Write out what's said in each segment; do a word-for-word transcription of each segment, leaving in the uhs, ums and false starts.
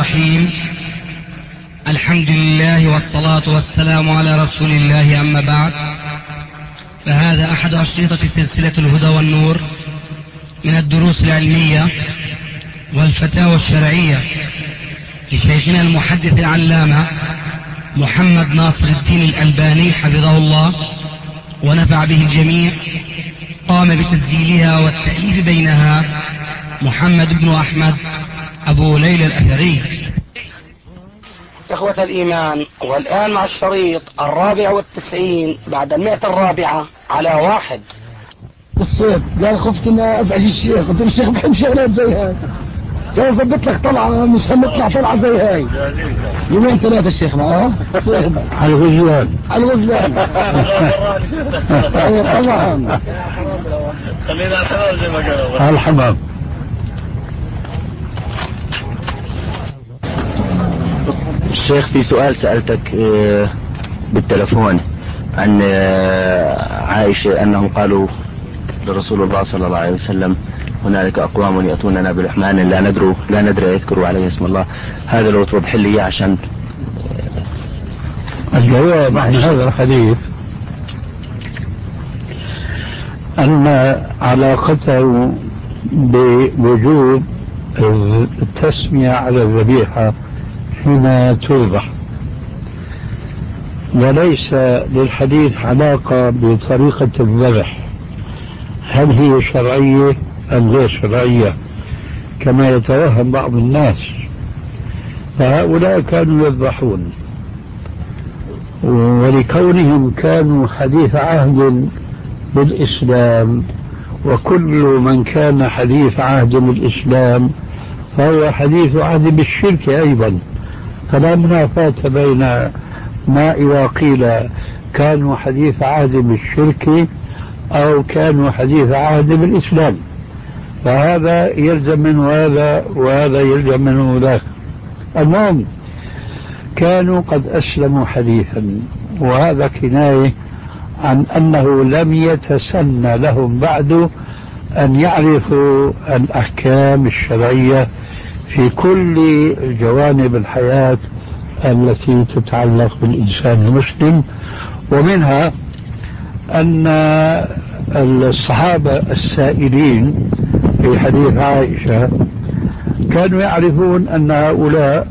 الرحيم. الحمد لله والصلاة والسلام على رسول الله، أما بعد، فهذا أحد أشرطة سلسلة الهدى والنور من الدروس العلمية والفتاوى الشرعية لشيخنا المحدث العلامة محمد ناصر الدين الألباني حفظه الله ونفع به الجميع. قام بتسجيلها والتأليف بينها محمد بن أحمد أبو ليلى الأثري. إخوة الإيمان، والآن مع الشريط الرابع والتسعين بعد المئة الرابعة على واحد. الصوت قال خفت ان ازعج الشيخ، قلت له الشيخ بحب شغلات زي هاي، قال ظبط لك طلعه مش هنطلع طلعه زي هاي. يومين ثلاثه الشيخ معاه صيد على الغزلان على الغزلان. ايوه طبعا، خلينا على الحمام زي ما قالوا على الحمام. الشيخ، في سؤال سألتك بالتلفون عن عائشة أنهم قالوا لرسول الله صلى الله عليه وسلم: هنالك أقوام يأتوننا بلحمان لا ندروا لا ندري يذكروا عليه اسم الله. هذا لو توضح لي عشان الجواب عن هذا الحديث أن علاقته بوجوب التسمية على الذبيحة حين تذبح، وليس للحديث علاقة بطريقة الذبح، هل هي شرعية أم غير شرعية كما يتوهم بعض الناس. فهؤلاء كانوا يذبحون، ولكونهم كانوا حديث عهد بالإسلام، وكل من كان حديث عهد بالإسلام فهو حديث عهد بالشرك أيضا، فلا منافاة بين ما إذا قيل كانوا حديث عهد بالشرك أو كانوا حديث عهد بالإسلام، فهذا يلزم منه هذا وهذا يلزم منه ذاك. المهم كانوا قد أسلموا حديثا، وهذا كناية عن أنه لم يتسنى لهم بعد أن يعرفوا الأحكام الشرعية في كل جوانب الحياة التي تتعلق بالإنسان المسلم. ومنها أن الصحابة السائلين في حديث عائشة كانوا يعرفون أن هؤلاء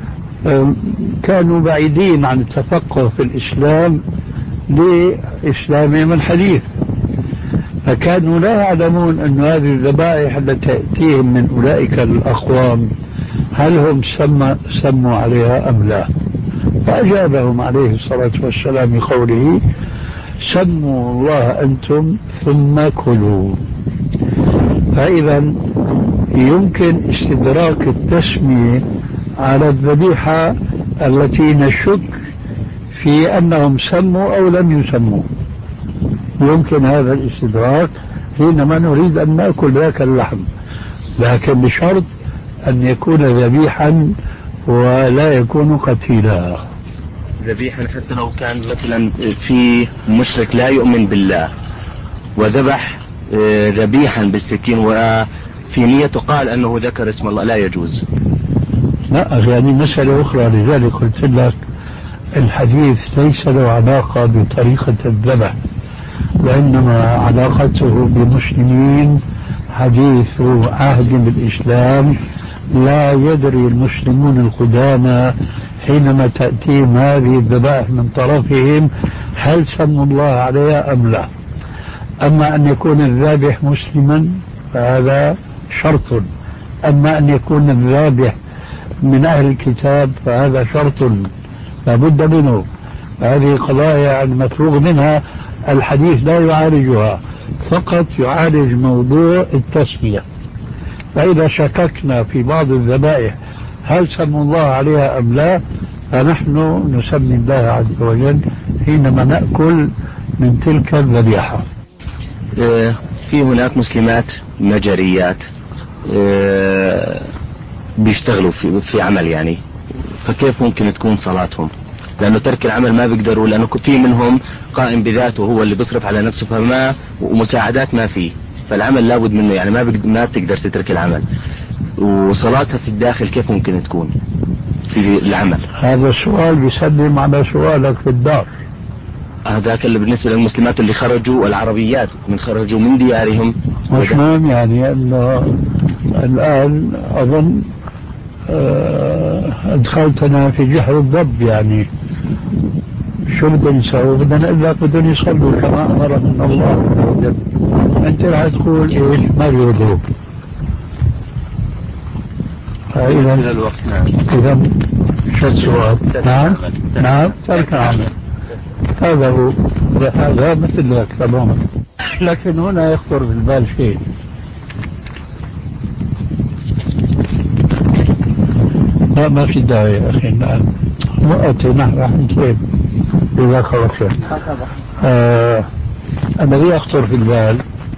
كانوا بعيدين عن التفقه في الإسلام لإسلامهم الحديث، فكانوا لا يعلمون أن هذه الذبائح التي تأتيهم من أولئك الأقوام هل هم سمى سموا عليها أم لا. فأجابهم عليه الصلاة والسلام بقوله: سموا الله أنتم ثم كلوا. فإذا يمكن استدراك التسمية على الذبيحة التي نشك في أنهم سموا أو لم يسموا، يمكن هذا الاستدراك حينما نريد أن نأكل ذاك اللحم، لكن بشرط أن يكون ذبيحا ولا يكون قتيلا. ذبيحا حتى لو كان مثلا في مشرك لا يؤمن بالله وذبح ذبيحا بالسكين وفي نيته قال أنه ذكر اسم الله، لا يجوز. لا، يعني مسألة أخرى. لذلك قلت لك الحديث ليس له علاقة بطريقة الذبح، وإنما علاقته بمسلمين حديث عهد بالإسلام، لا يدري المسلمون القدامى حينما تأتيهم هذه الذبائح من طرفهم هل سموا الله عليها أم لا. أما أن يكون الذابح مسلما فهذا شرط، أما أن يكون الذابح من أهل الكتاب فهذا شرط لابد منه. هذه قضايا المفروغ منها، الحديث لا يعالجها، فقط يعالج موضوع التسمية. فإذا شككنا في بعض الذبائح هل سموا الله عليها أم لا، فنحن نسمي الله عز وجل حينما نأكل من تلك الذبيحة. في هناك مسلمات مجريات بيشتغلوا في, في عمل يعني، فكيف ممكن تكون صلاتهم؟ لأنه ترك العمل ما بيقدروا، لأنه في منهم قائم بذاته هو اللي بيصرف على نفسه، فما ومساعدات ما فيه، فالعمل لابد منه يعني ما ما بتقدر تترك العمل. وصلاتها في الداخل كيف ممكن تكون في العمل؟ هذا السؤال بيسلم على سؤالك في الدار. هذاك اللي بالنسبة للمسلمات اللي خرجوا العربيات من خرجوا من ديارهم مش مهم يعني انه الان اظن اه ادخلتنا في جحر الضب. يعني شو بدنا نسوي؟ بدنا نقول لك بدهم يصلوا كما امرنا الله. انت راح تقول ايش؟ ما بيوضوا. بالنسبة للوقت. نعم. اذا شو السؤال؟ نعم نعم ترك العمل. هذا هو، هذا مثل ذاك تماما. لكن هنا يخطر في البال شيء. لا ما في داعي يا اخي الان وقتنا راح نتوب. جزاك الله خير. آه الذي يخطر في البال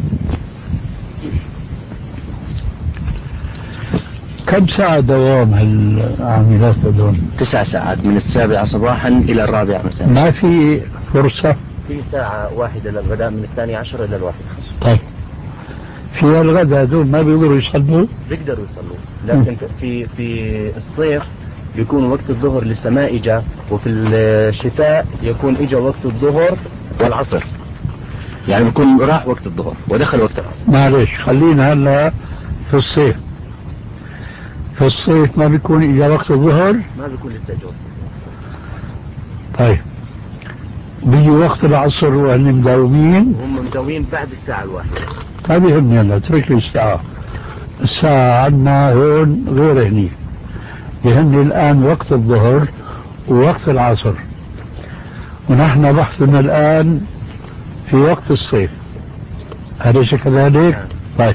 كم ساعة دوام هالعاملات هذول؟ تسع ساعات من السابعة صباحا إلى الرابعة مساء. ما في فرصة؟ في ساعة واحدة للغداء من الثانية عشر إلى الواحد. طيب في الغداء هذول ما بيقدروا يصلوا؟ بيقدروا يصلوا، لكن في في الصيف بيكون وقت الظهر لسه ما إجا، وفي الشتاء يكون إجا وقت الظهر والعصر، يعني بيكون راح وقت الظهر ودخل وقت العصر. معلش خلينا هلا في الصيف. في الصيف ما بيكون إجا وقت الظهر؟ ما بيكون لسه إجا وقت الظهر. طيب بيجي وقت العصر وهن مداومين؟ هم مداومين بعد الساعة الواحدة. ما بيهمني هلا، اترك لي الساعة. الساعة عندنا هون غير هني. يهمني الآن وقت الظهر ووقت العصر، ونحن بحثنا الآن في وقت الصيف. أليس كذلك؟ طيب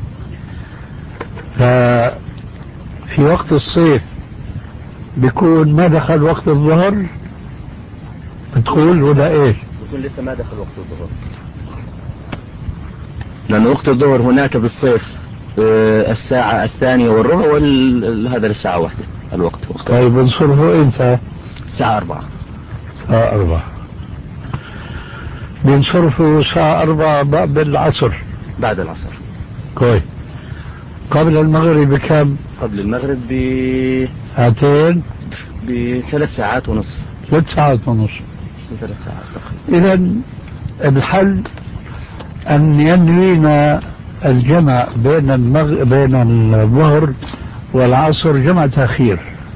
ففي وقت الصيف بيكون ما دخل وقت الظهر بتقول ولا ايش؟ بيكون لسه ما دخل وقت الظهر، لأن وقت الظهر هناك بالصيف الساعة الثانية والربع وهذا للساعة واحدة الوقت. وقت طيب بنصرفه امتى؟ الساعة أربعة. الساعة أربعة بنصرفه الساعة أربعة بالعصر. بعد العصر. كويس. قبل المغرب بكم؟ قبل المغرب ب ساعتين؟ بثلاث ساعات ونصف. ثلاث ساعات ونصف. بثلاث ساعات تقريبا. إذا الحل أن ينوينا الجمع بين المغ... بين الظهر والعصر جمع تأخير.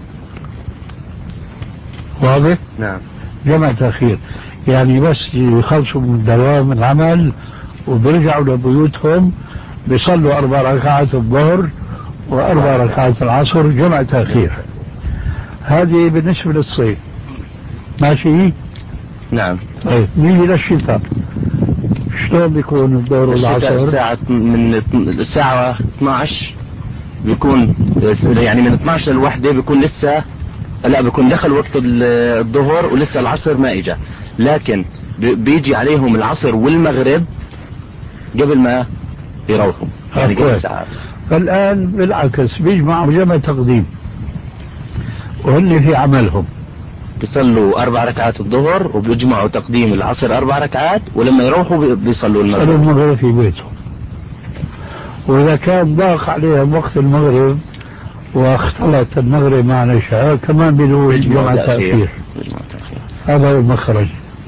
واضح؟ نعم. جمع تأخير يعني بس يخلصوا من دوام العمل وبيرجعوا لبيوتهم بيصلوا أربع ركعات الظهر وأربع ركعات العصر جمع تأخير. هذه بالنسبة للصيف. ماشي؟ نعم. طيب نيجي للشتاء. شلون بيكون الظهر والعصر؟ الساعة من الساعة اثني عشر بيكون يعني من اثني عشر للوحدة بيكون لسه لا بيكون دخل وقت الظهر ولسه العصر ما اجا، لكن بيجي عليهم العصر والمغرب قبل ما يروحوا يعني قبل ساعات. فالآن بالعكس بيجمعوا جمع تقديم وهن في عملهم بيصلوا أربع ركعات الظهر وبيجمعوا تقديم العصر أربع ركعات، ولما يروحوا بيصلوا المغرب. المغرب في بيتهم. وإذا كان ضاق عليهم وقت المغرب واختلط المغرب مع العشاء كمان بدون جمع تأخير. هذا هو المخرج.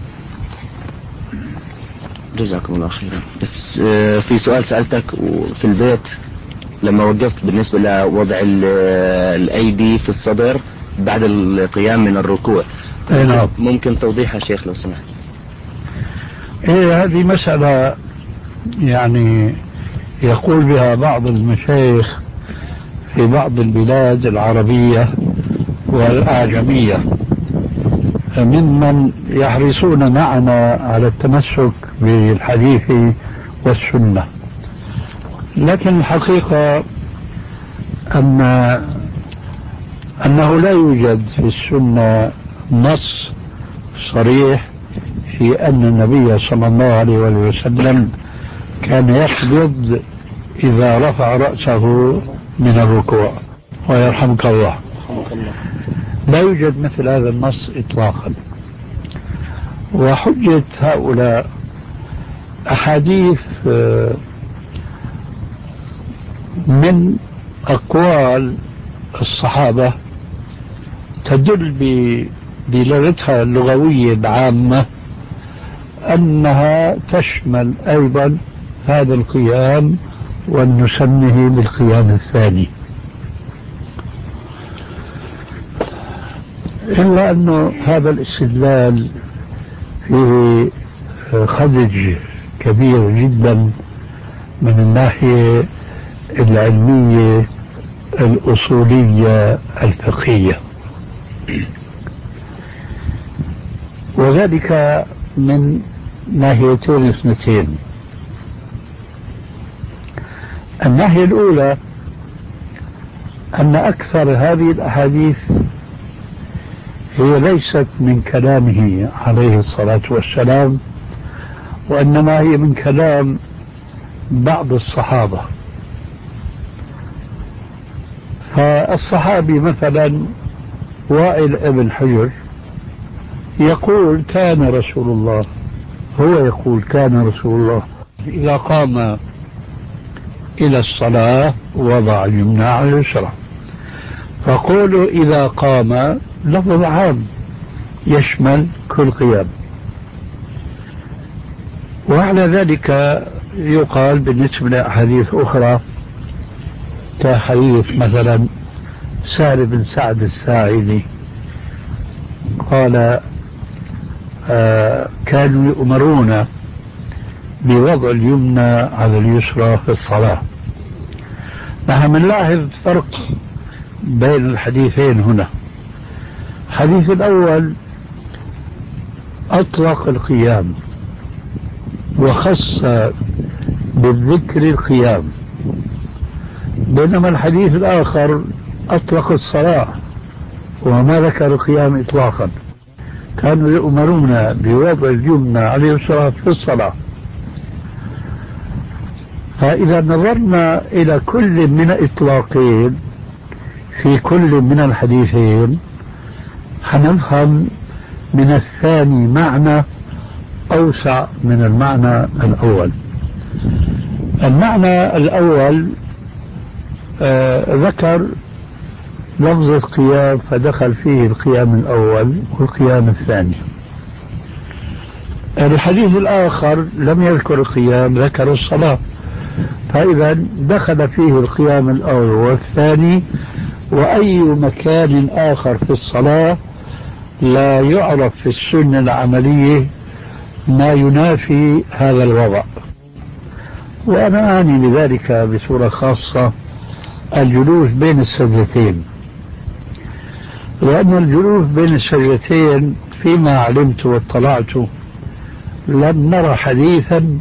جزاكم الله خيرا. بس في سؤال سألتك في البيت لما وقفت بالنسبة لوضع الأيدي في الصدر بعد القيام من الركوع. نعم. ممكن توضيحها شيخ لو سمحت؟ إيه هذه مسألة يعني يقول بها بعض المشايخ في بعض البلاد العربية والأعجمية ممن يحرصون معنا على التمسك بالحديث والسنة، لكن الحقيقة أن أنه لا يوجد في السنة نص صريح في أن النبي صلى الله عليه وسلم كان يقبض إذا رفع رأسه من الركوع. ويرحمك الله. لا يوجد مثل هذا النص إطلاقا. وحجة هؤلاء أحاديث من أقوال الصحابة تدل بدلالتها اللغوية العامة أنها تشمل أيضا هذا القيام ونسميه بالقيام الثاني، إلا أنه هذا الاستدلال فيه خدج كبير جدا من الناحية العلمية الأصولية الفقهية، وذلك من ناحيتين اثنتين. الناحية الأولى أن أكثر هذه الأحاديث هي ليست من كلامه عليه الصلاة والسلام، وإنما هي من كلام بعض الصحابة. فالصحابي مثلا وائل ابن حجر يقول كان رسول الله، هو يقول كان رسول الله إذا قام إلى الصلاة وضع اليمنى على اليسرى. فقولوا إذا قام لفظ عام يشمل كل قيام. وعلى ذلك يقال بالنسبة لأحاديث أخرى كحديث مثلا سهل بن سعد الساعدي قال آه كانوا يؤمرون بوضع اليمنى على اليسرى في الصلاة. نحن نلاحظ فرق بين الحديثين هنا. الحديث الأول أطلق القيام وخص بالذكر القيام، بينما الحديث الآخر أطلق الصلاة وما ذكر القيام إطلاقا. كانوا يؤمرون بوضع اليمنى على اليسرى في الصلاة. فإذا نظرنا إلى كل من الإطلاقين في كل من الحديثين حنفهم من الثاني معنى أوسع من المعنى الأول. المعنى الأول آه ذكر لفظ القيام فدخل فيه القيام الأول والقيام الثاني. الحديث الآخر لم يذكر القيام، ذكر الصلاة، فإذا دخل فيه القيام الأول والثاني. وأي مكان آخر في الصلاة لا يعرف في السنة العملية ما ينافي هذا الوضع. وأنا أعني بذلك بصورة خاصة الجلوس بين السجدتين، لأن الجلوس بين السجدتين فيما علمت واطلعت لم نرى حديثا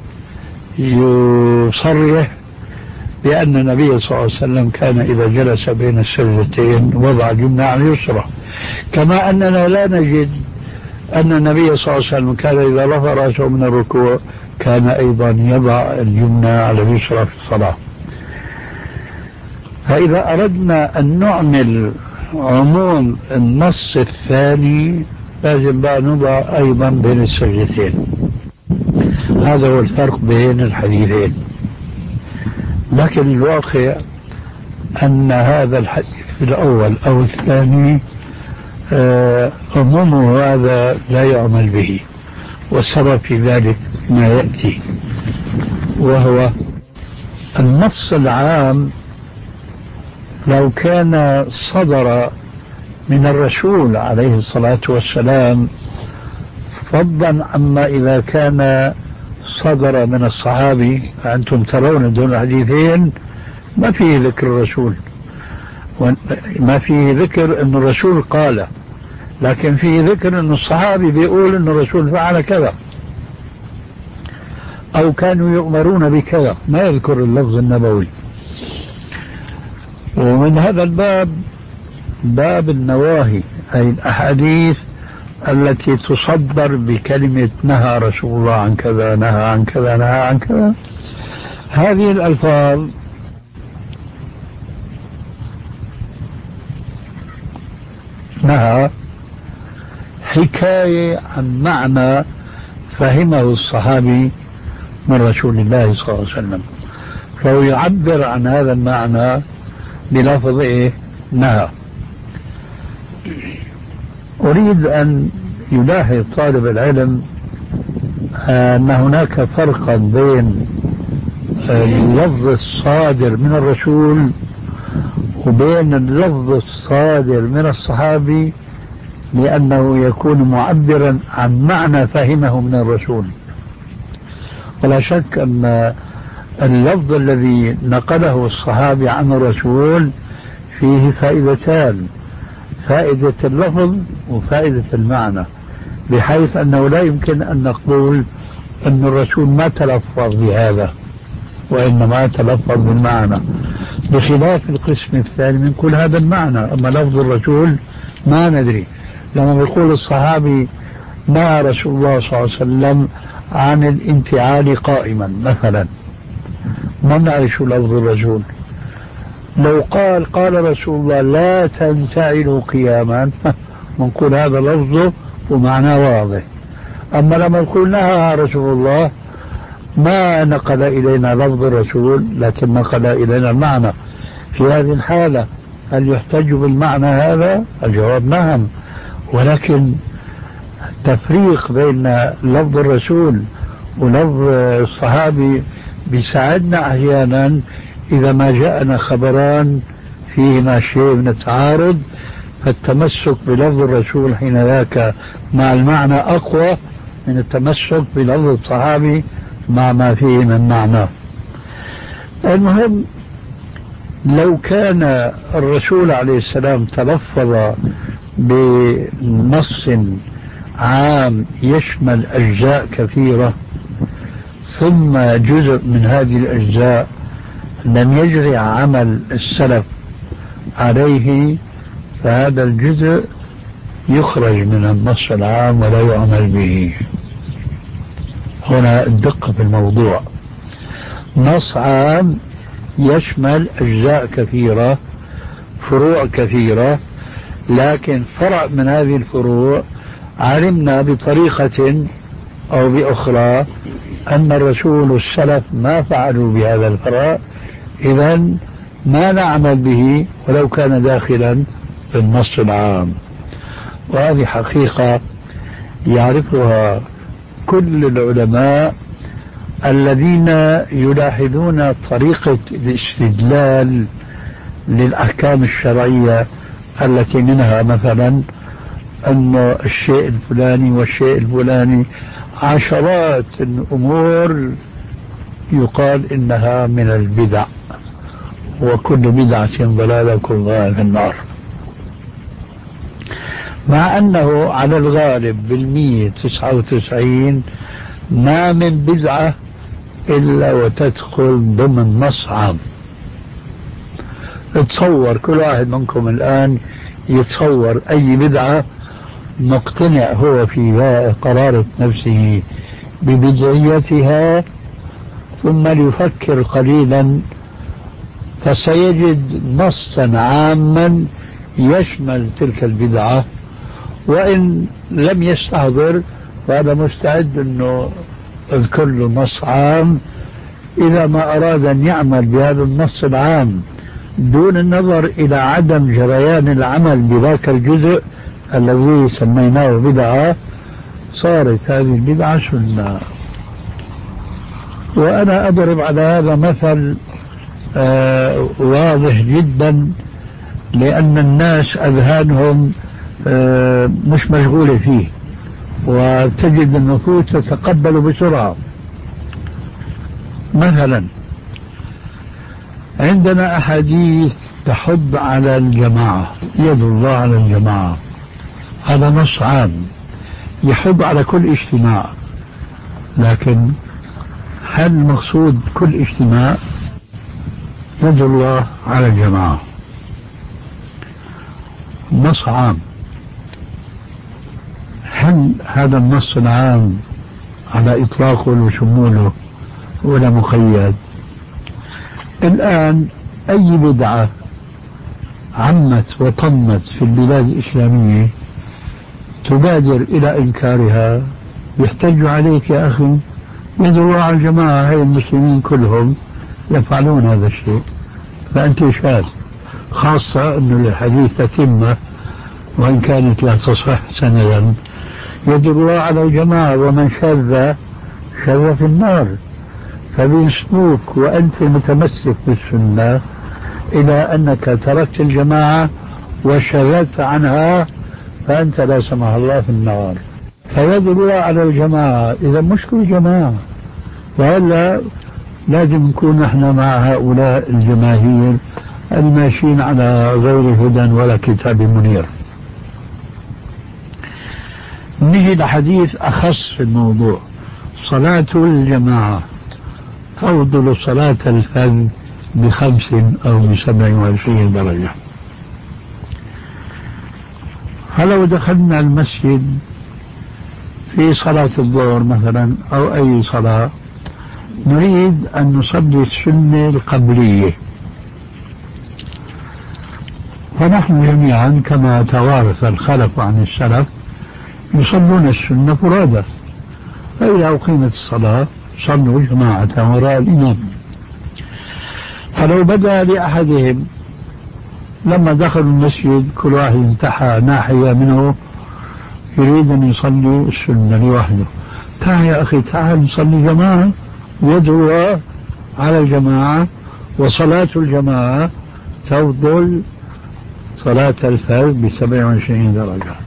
يصرح بأن النبي صلى الله عليه وسلم كان إذا جلس بين السجدتين وضع اليمنى على اليسرى، كما أننا لا نجد أن النبي صلى الله عليه وسلم كان إذا رفع رأسه من الركوع كان أيضا يضع اليمنى على اليسرى في الصلاة. فإذا أردنا أن نعمل عموم النص الثاني لازم بقى نضع أيضا بين السجدتين. هذا هو الفرق بين الحديثين. لكن الواقع أن هذا الحديث الأول أو الثاني عمومه هذا لا يعمل به، والسبب في ذلك ما يأتي، وهو النص العام لو كان صدر من الرسول عليه الصلاة والسلام فضلا عما إذا كان صدر من الصحابي. أنتم ترون دون الحديثين ما فيه ذكر الرسول، ما فيه ذكر أن الرسول قال، لكن فيه ذكر أن الصحابي بيقول أن الرسول فعل كذا أو كانوا يؤمرون بكذا، ما يذكر اللفظ النبوي. ومن هذا الباب باب النواهي، أي الأحاديث التي تصدر بكلمة نهى رسول الله عن كذا، نهى عن كذا، نهى عن كذا. هذه الألفاظ نهى حكاية عن معنى فهمه الصحابي من رسول الله صلى الله عليه وسلم، فهو يعبر عن هذا المعنى بلفظ إيه؟ نهى. أريد أن يلاحظ طالب العلم أن هناك فرقا بين اللفظ الصادر من الرسول وبين اللفظ الصادر من الصحابي، لأنه يكون معبرا عن معنى فهمه من الرسول. ولا شك أن اللفظ الذي نقله الصحابي عن الرسول فيه فائدتان: فائدة اللفظ وفائدة المعنى، بحيث أنه لا يمكن أن نقول أن الرسول ما تلفظ بهذا وإنما تلفظ بالمعنى، بخلاف القسم الثاني من كل هذا المعنى. أما لفظ الرسول ما ندري. لما يقول الصحابي نهى رسول الله صلى الله عليه وسلم عن الانتعال قائما مثلا، ما نعرف لفظ الرسول. لو قال قال رسول الله لا تنتعلوا قياما نقول هذا لفظه ومعناه واضح. أما لما يقول نهى رسول الله ما نقل إلينا لفظ الرسول لكن نقل إلينا المعنى. في هذه الحالة هل يحتج بالمعنى هذا؟ الجواب نعم، ولكن التفريق بين لفظ الرسول ولفظ الصحابي بيساعدنا أحيانا إذا ما جاءنا خبران فيهما شيء من التعارض، فالتمسك بلفظ الرسول حين ذاك مع المعنى أقوى من التمسك بلفظ الصحابي مع ما فيه من معنى. المهم، لو كان الرسول عليه السلام تلفظ بنص عام يشمل أجزاء كثيرة ثم جزء من هذه الأجزاء لم يجري عمل السلف عليه، فهذا الجزء يخرج من النص العام ولا يعمل به. هنا الدقة في الموضوع. نص عام يشمل أجزاء كثيرة، فروع كثيرة، لكن فرع من هذه الفروع علمنا بطريقة أو بأخرى أن الرسول والسلف ما فعلوا بهذا الفرع، إذن ما نعمل به ولو كان داخلا في النص العام. وهذه حقيقة يعرفها كل العلماء الذين يلاحظون طريقة الاستدلال للأحكام الشرعية، التي منها مثلا أن الشيء الفلاني والشيء الفلاني عشرات الأمور يقال إنها من البدع، وكل بدعة ضلالة كل ضلالة في النار. مع أنه على الغالب بالمية تسعة وتسعين ما من بدعة إلا وتدخل ضمن نص عام. تصور كل واحد منكم الآن يتصور أي بدعة مقتنع هو في قرارة نفسه ببدعيتها، ثم ليفكر قليلا فسيجد نصا عاما يشمل تلك البدعة، وإن لم يستحضر فهذا مستعد أنه اذكر له نص عام إذا ما أراد أن يعمل بهذا النص العام دون النظر إلى عدم جريان العمل بذاك الجزء الذي سميناه بدعة، صارت هذه البدعة سنة. وأنا أضرب على هذا مثل آه واضح جدا، لأن الناس أذهانهم آه مش مشغولة فيه، وتجد النفوس تتقبل بسرعة. مثلا عندنا أحاديث تحض على الجماعة، يد الله على الجماعة، هذا نص عام يحض على كل اجتماع، لكن هل المقصود كل اجتماع؟ يد الله على الجماعة نص عام، هل هذا النص العام على إطلاقه وشموله ولا مقيد؟ الآن أي بدعة عمت وطمت في البلاد الإسلامية تبادر إلى إنكارها، يحتج عليك يا أخي يد الله على الجماعة، هي المسلمين كلهم يفعلون هذا الشيء، فأنت شاذ. خاصة أنه للحديث تتمة وإن كانت لا تصح سندا، يد الله على الجماعة ومن شذ شذ في النار. فبيسموك وأنت متمسك بالسنة إلى أنك تركت الجماعة وشذت عنها فأنت لا سمح الله في النار. فيد الله على الجماعة، إذا مش كل جماعة، وهلا لازم نكون احنا مع هؤلاء الجماهير الماشيين على غير هدى ولا كتاب منير. نجي لحديث أخص في الموضوع، صلاة الجماعة تفضل صلاة الفرد بخمس أو بسبع وعشرين درجة. فلو دخلنا المسجد في صلاة الظهر مثلا أو أي صلاة نريد أن نصلي السنة القبلية، فنحن جميعا كما توارث الخلف عن السلف يصلون السنة فرادى، فإذا أقيمت الصلاة صلوا جماعة وراء الإمام. فلو بدأ لأحدهم لما دخلوا المسجد كل واحد انتحى ناحية منه يريد أن يصلي السنة لوحده، تعال يا أخي تعال نصلي جماعة، يدعو على الجماعة، وصلاة الجماعة تفضل صلاة الفرد بسبع وعشرين درجة.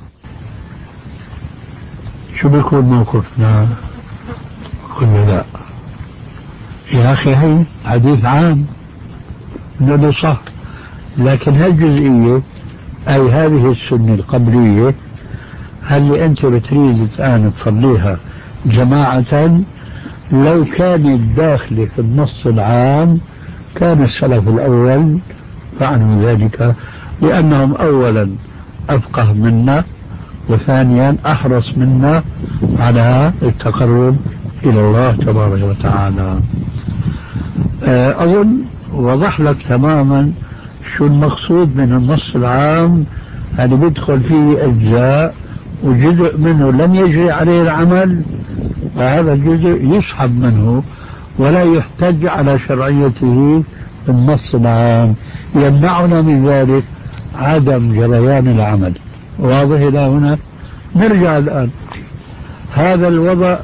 شو بيكون موقفنا؟ قلنا لا يا أخي هي حديث عام نقول صح، لكن هالجزئية أي هذه السنة القبلية هل أنت بتريد الآن تصليها جماعة، لو كانت داخلة في النص العام كان السلف الأول فعلوا ذلك، لأنهم أولا أفقه منا، وثانيا أحرص منا على التقرب إلى الله تبارك وتعالى. أظن وضح لك تماما شو المقصود من النص العام، اللي بيدخل فيه أجزاء وجزء منه لم يجري عليه العمل، فهذا الجزء يسحب منه ولا يحتج على شرعيته النص العام، يمنعنا من ذلك عدم جريان العمل. واضح إلى هنا؟ نرجع الآن، هذا الوضع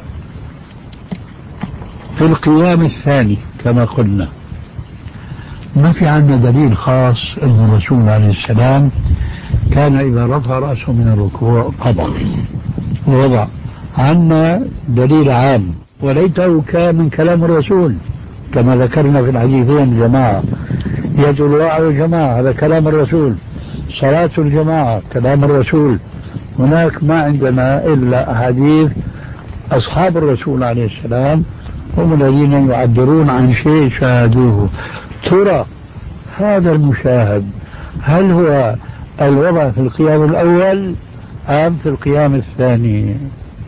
في القيام الثاني كما قلنا ما في عندنا دليل خاص أن الرسول عليه السلام كان إذا رفع رأسه من الركوع قضى، ووضع عنا دليل عام وليته كان من كلام الرسول كما ذكرنا في الحديثين الجماعة، يد الله على الجماعة هذا كلام الرسول، صلاة الجماعة كلام الرسول. هناك ما عندنا إلا أحاديث أصحاب الرسول عليه السلام هم الذين يعبرون عن شيء شاهدوه. ترى هذا المشاهد هل هو الوضع في القيام الأول أم في القيام الثاني؟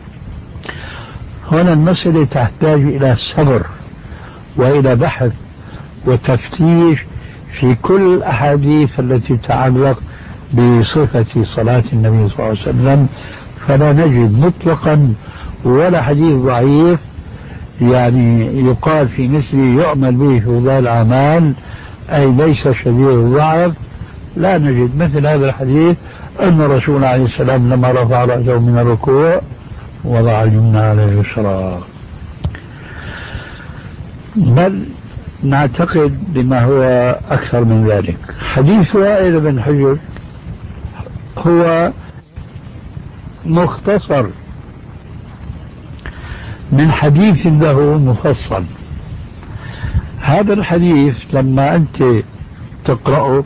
هنا المسألة تحتاج إلى صبر وإلى بحث وتفتيش في كل الأحاديث التي تتعلق بصفة صلاة النبي صلى الله عليه وسلم، فلا نجد مطلقا ولا حديث ضعيف يعني يقال في مثله يعمل به في وضع الأعمال أي ليس شديد الضعف. لا نجد مثل هذا الحديث أن الرسول عليه السلام لما رفع رأسه من الركوع وضع اليمنى على اليسرى، بل نعتقد بما هو أكثر من ذلك. حديث وائل بن حجر هو مختصر من حديث له مفصل. هذا الحديث لما أنت تقرأه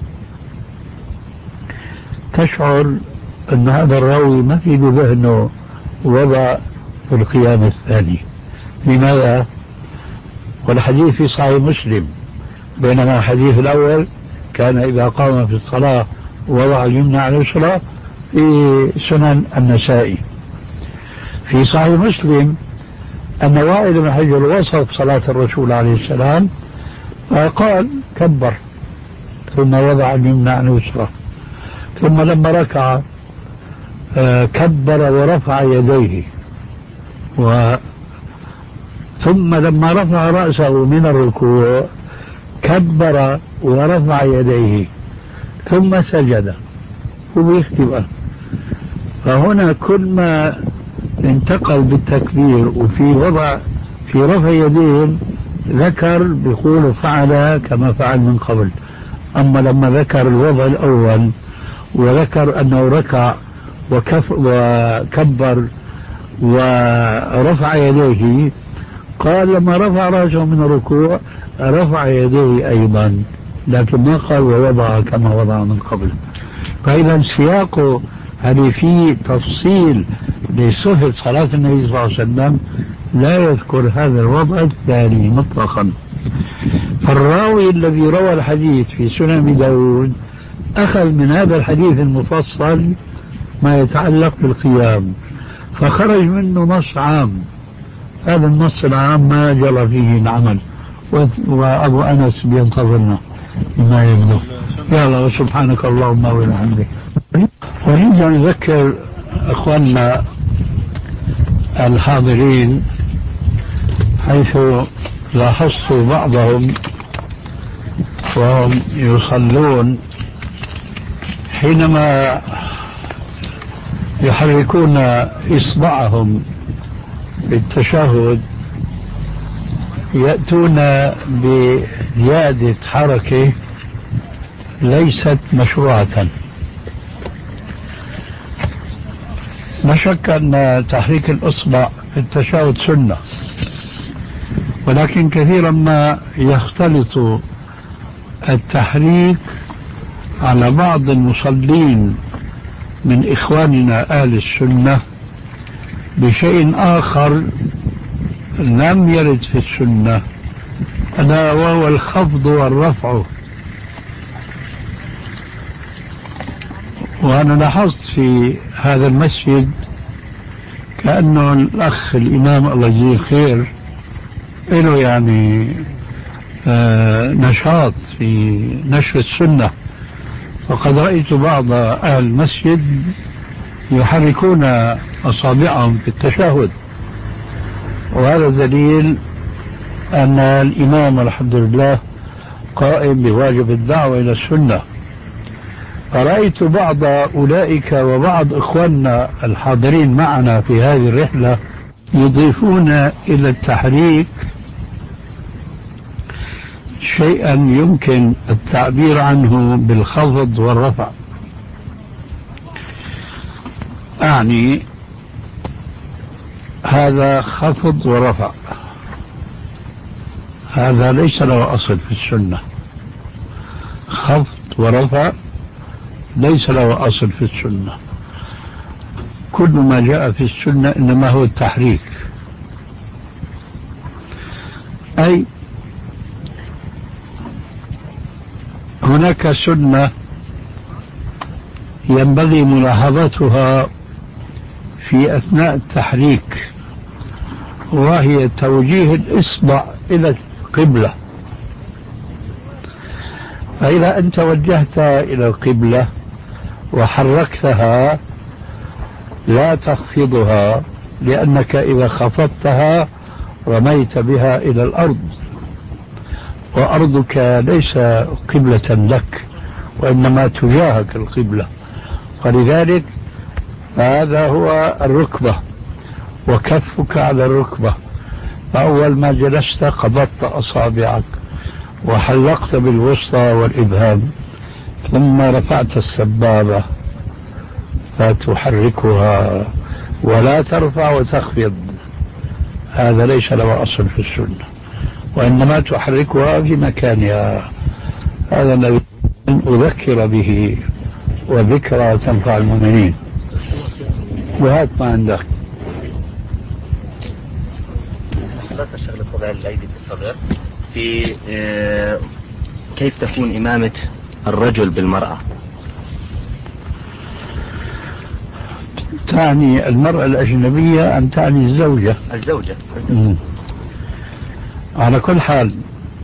تشعر أن هذا الراوي ما في بذهنه وضع في القيام الثاني. لماذا؟ والحديث في صحيح مسلم، بينما الحديث الأول كان إذا قام في الصلاة وضع اليمنى على اليسرى في سنن النسائي. في صحيح مسلم أن وائل بن حجر وصف صلاة الرسول عليه السلام فقال كبر ثم وضع اليمنى على اليسرى، ثم لما ركع كبر ورفع يديه، و ثم لما رفع رأسه من الركوع كبر ورفع يديه، ثم سجد وبيختبر. فهنا كل ما انتقل بالتكبير وفي وضع في رفع يدين ذكر بيقول فعل كما فعل من قبل. أما لما ذكر الوضع الأول وذكر أنه ركع وكف وكبر ورفع يديه، قال لما رفع رأسه من الركوع رفع يديه أيضا، لكن ما قال ووضع كما وضع من قبل. فإذا سياقه هذه فيه تفصيل لصفة صلاة النبي صلى الله عليه وسلم، لا يذكر هذا الوضع الثاني مطلقا. فالراوي الذي روى الحديث في سنن أبي داود أخذ من هذا الحديث المفصل ما يتعلق بالقيام، فخرج منه نص عام. هذا النص العام ما جرى فيه العمل، وأبو أنس بينتظرنا ما يبدو. يلا وسبحانك اللهم وبحمدك. أريد أن أذكر أخواننا الحاضرين، حيث لاحظت بعضهم وهم يصلون حينما يحركون إصبعهم بالتشهد يأتون بزيادة حركة ليست مشروعة. لا شك أن تحريك الإصبع في التشهد سنة، ولكن كثيرا ما يختلط التحريك على بعض المصلين من إخواننا آل السنة بشيء آخر لم يرد في السنة، ألا وهو الخفض والرفع. وأنا لاحظت في هذا المسجد كأنه الأخ الإمام الله يجزيه خير له يعني آه نشاط في نشر السنة، وقد رأيت بعض أهل المسجد يحركون أصابعهم في التشهد، وهذا دليل أن الإمام الحمد لله قائم بواجب الدعوة إلى السنة. فرأيت بعض أولئك وبعض إخواننا الحاضرين معنا في هذه الرحلة يضيفون إلى التحريك شيئا يمكن التعبير عنه بالخفض والرفع. أعني هذا خفض ورفع، هذا ليس له أصل في السنة. خفض ورفع ليس له أصل في السنة. كل ما جاء في السنة إنما هو التحريك، أي هناك سنة ينبغي ملاحظتها في أثناء التحريك، وهي توجيه الإصبع إلى القبلة. فإذا أنت وجهت إلى القبلة وحركتها لا تخفضها، لأنك إذا خفضتها رميت بها إلى الأرض، وأرضك ليس قبلة لك وإنما تجاهك القبلة. ولذلك هذا هو الركبة وكفك على الركبة. فأول ما جلست قبضت أصابعك وحلقت بالوسطى والإبهام، ثم رفعت السبابة فتحركها ولا ترفع وتخفض. هذا ليس له أصل في السنة، وإنما تحركها في مكانها. هذا الذي أذكر به، وذكرى تنفع المؤمنين. وهات ما عندك. حضرتك شغلة وضع الأيدي في الصدر في اه كيف تكون إمامة الرجل بالمرأة؟ تعني المرأة الأجنبية أم تعني الزوجة؟ الزوجة, الزوجة. على كل حال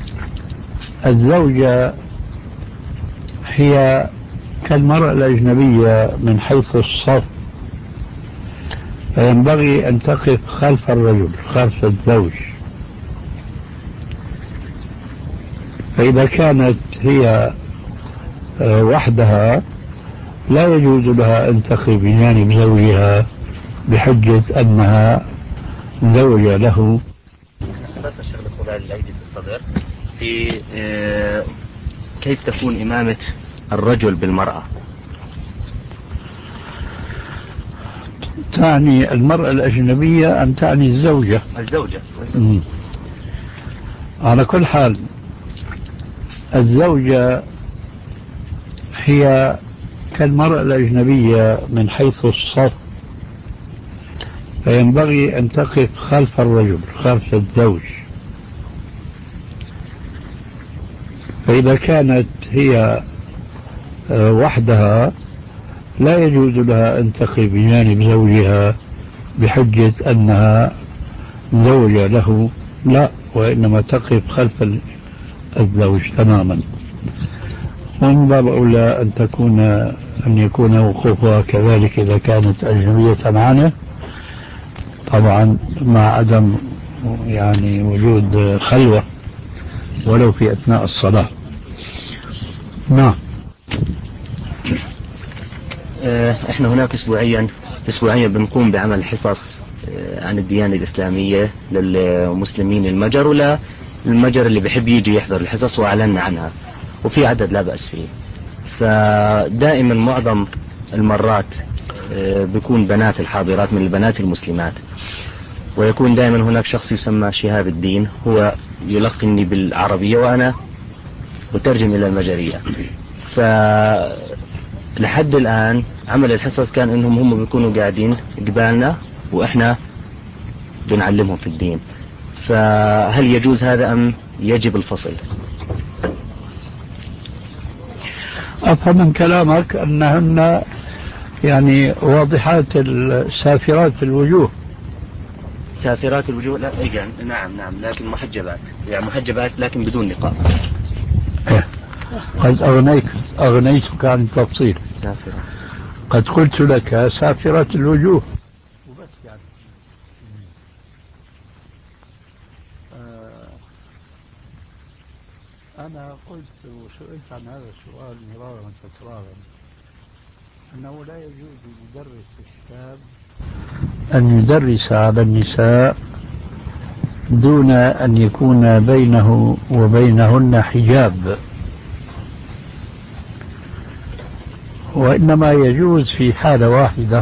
الزوجة هي كالمرأة الأجنبية من حيث الصف، فينبغي أن تقف خلف الرجل خلف الزوج. فإذا كانت هي وحدها لا يجوز لها أن تقي بجانب زوجها بحجة أنها زوجة له. حدثنا شغلة وضع الأيدي في الصدر في آه كيف تكون إمامة الرجل بالمرأة؟ تعني المرأة الأجنبية أم تعني الزوجة؟ الزوجة. مم. على كل حال الزوجة هي كالمرأة الأجنبية من حيث الصف، فينبغي أن تقف خلف الرجل خلف الزوج. فإذا كانت هي وحدها لا يجوز لها أن تقف بجانب زوجها بحجة أنها زوجة له، لا، وإنما تقف خلف الزوج تماما. ومن باب أولى أن تكون أن يكون وقوفها كذلك إذا كانت أجنبية عنه، طبعا مع عدم يعني وجود خلوة ولو في أثناء الصلاة. نعم. احنا هناك اسبوعيا اسبوعيا بنقوم بعمل حصص عن الديانة الإسلامية للمسلمين المجر ولا المجر اللي بحب يجي يحضر الحصص، وأعلنا عنها وفي عدد لا بأس فيه. فدائما معظم المرات بيكون بنات الحاضرات من البنات المسلمات، ويكون دائما هناك شخص يسمى شهاب الدين، هو يلقني بالعربية وأنا أترجم إلى المجرية. فلحد الآن عمل الحصص كان إنهم هم بيكونوا قاعدين قبالنا وإحنا بنعلمهم في الدين. فهل يجوز هذا أم يجب الفصل؟ أفهم من كلامك أنهن يعني واضحات السافرات الوجوه. سافرات الوجوه، لا إيه، نعم نعم، لكن محجبات، يعني محجبات لكن بدون نقاب. قد أغنيت أغنيتك عن التفصيل. سافرة. قد قلت لك سافرات الوجوه وبس يعني. آه أنا قلت وسئلت عن هذا السؤال مرارا وتكرارا أنه لا يجوز لمدرس الشاب أن يدرس على النساء دون أن يكون بينه وبينهن حجاب، وإنما يجوز في حالة واحدة،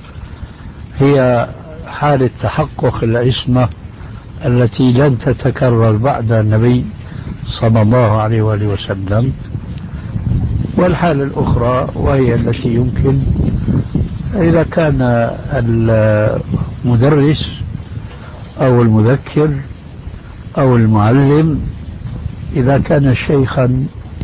هي حالة تحقق العصمة التي لن تتكرر بعد النبي صلى الله عليه وآله وسلم. والحالة الأخرى وهي التي يمكن إذا كان المدرس أو المذكر أو المعلم إذا كان شيخا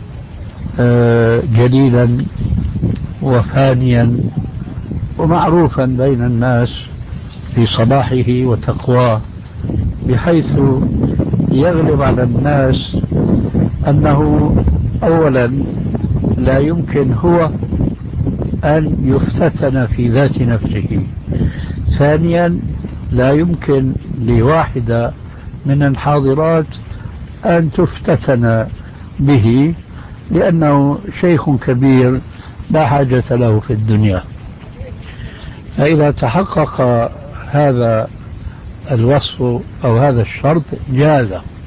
جليلا وفانيا ومعروفا بين الناس في صلاحه وتقواه، بحيث يغلب على الناس أنه أولا لا يمكن هو أن يفتتن في ذات نفسه، ثانيا لا يمكن لواحدة من الحاضرات أن تفتتن به لأنه شيخ كبير لا حاجة له في الدنيا. فإذا تحقق هذا الوصف أو هذا الشرط جاز،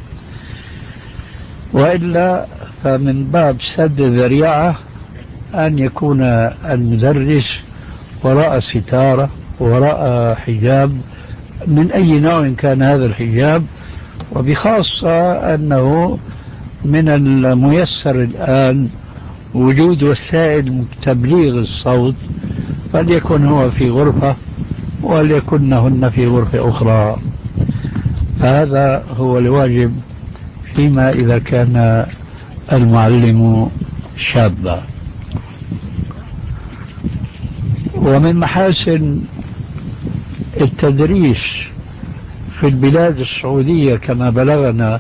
وإلا فمن باب سد الذريعة أن يكون المدرس وراء ستارة وراء حجاب من أي نوع كان هذا الحجاب، وبخاصة أنه من الميسر الآن وجود وسائل تبليغ الصوت، فليكن هو في غرفة وليكنهن في غرفة أخرى. فهذا هو الواجب فيما إذا كان المعلم شابا. ومن محاسن التدريس في البلاد السعودية كما بلغنا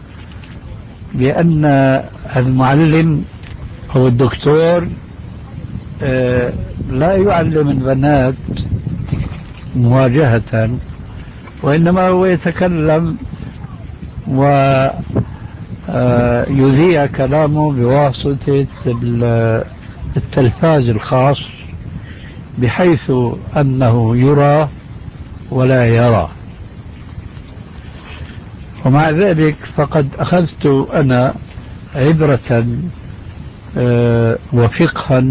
بأن المعلم أو الدكتور لا يعلم البنات مواجهة، وإنما هو يتكلم ويعطي يذيع كلامه بواسطة التلفاز الخاص بحيث أنه يرى ولا يرى. ومع ذلك فقد أخذت أنا عبرة وفقها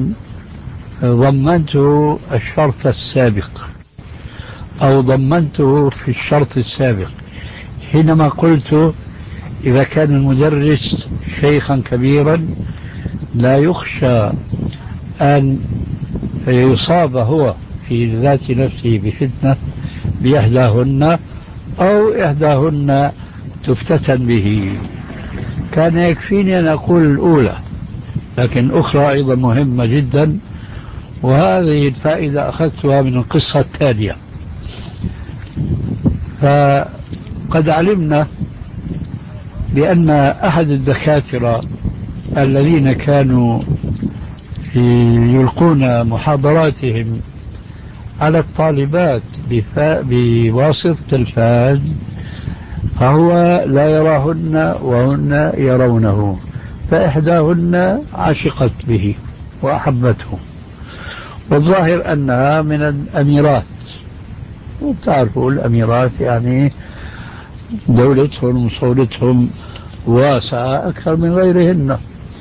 ضمنته الشرط السابق أو ضمنته في الشرط السابق حينما قلت إذا كان المدرس شيخا كبيرا لا يخشى أن يصاب هو في ذات نفسه بفتنة بإحداهن أو إحداهن تفتتن به. كان يكفيني أن أقول الأولى، لكن أخرى أيضا مهمة جدا، وهذه الفائدة أخذتها من القصة التالية. فقد علمنا بأن أحد الدكاترة الذين كانوا يلقون محاضراتهم على الطالبات بواسطة التلفاز فهو لا يراهن وهن يرونه، فإحداهن عشقت به وأحبته، والظاهر أنها من الأميرات، وتعرفوا الأميرات يعني دولتهم وصولتهم واسعة أكثر من غيرهن،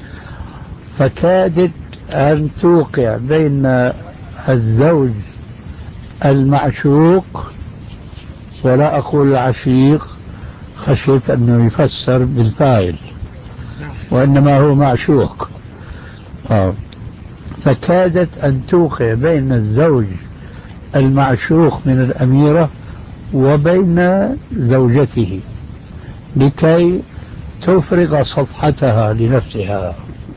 فكادت أن توقع بين الزوج المعشوق، ولا أقول العشيق خشية أنه يفسر بالفاعل، وإنما هو معشوق. آه. فكادت أن توقع بين الزوج المعشوق من الأميرة وبين زوجته لكي تفرغ صفحتها لنفسها.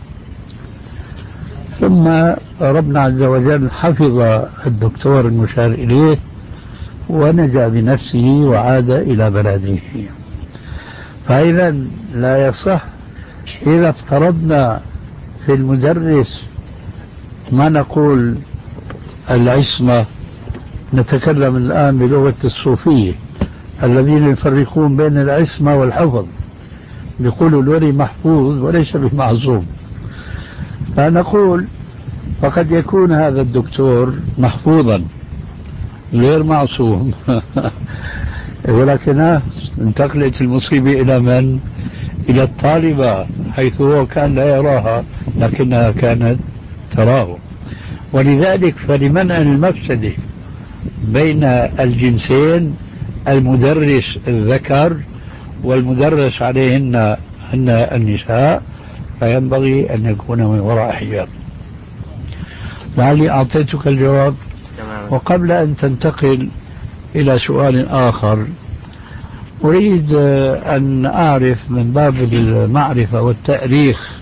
ثم ربنا عز وجل حفظ الدكتور المشار إليه ونجا بنفسه وعاد إلى بلده. فإذا لا يصح إذا افترضنا في المدرس ما نقول العصمة، نتكلم الآن بلغة الصوفية الذين يفرقون بين العصمة والحفظ، يقولوا الولي محفوظ وليس بمعصوم، فنقول فقد يكون هذا الدكتور محفوظا غير معصوم ولكن انتقلت المصيبة إلى من؟ إلى الطالبة، حيث هو كان لا يراها لكنها كانت تراه. ولذلك فلمنع المفسدة بين الجنسين، المدرس الذكر والمدرس عليهن هن النساء، فينبغي أن يكون من وراء حجاب. لعلي أعطيتك الجواب. وقبل أن تنتقل إلى سؤال آخر، أريد أن أعرف من باب المعرفة والتاريخ،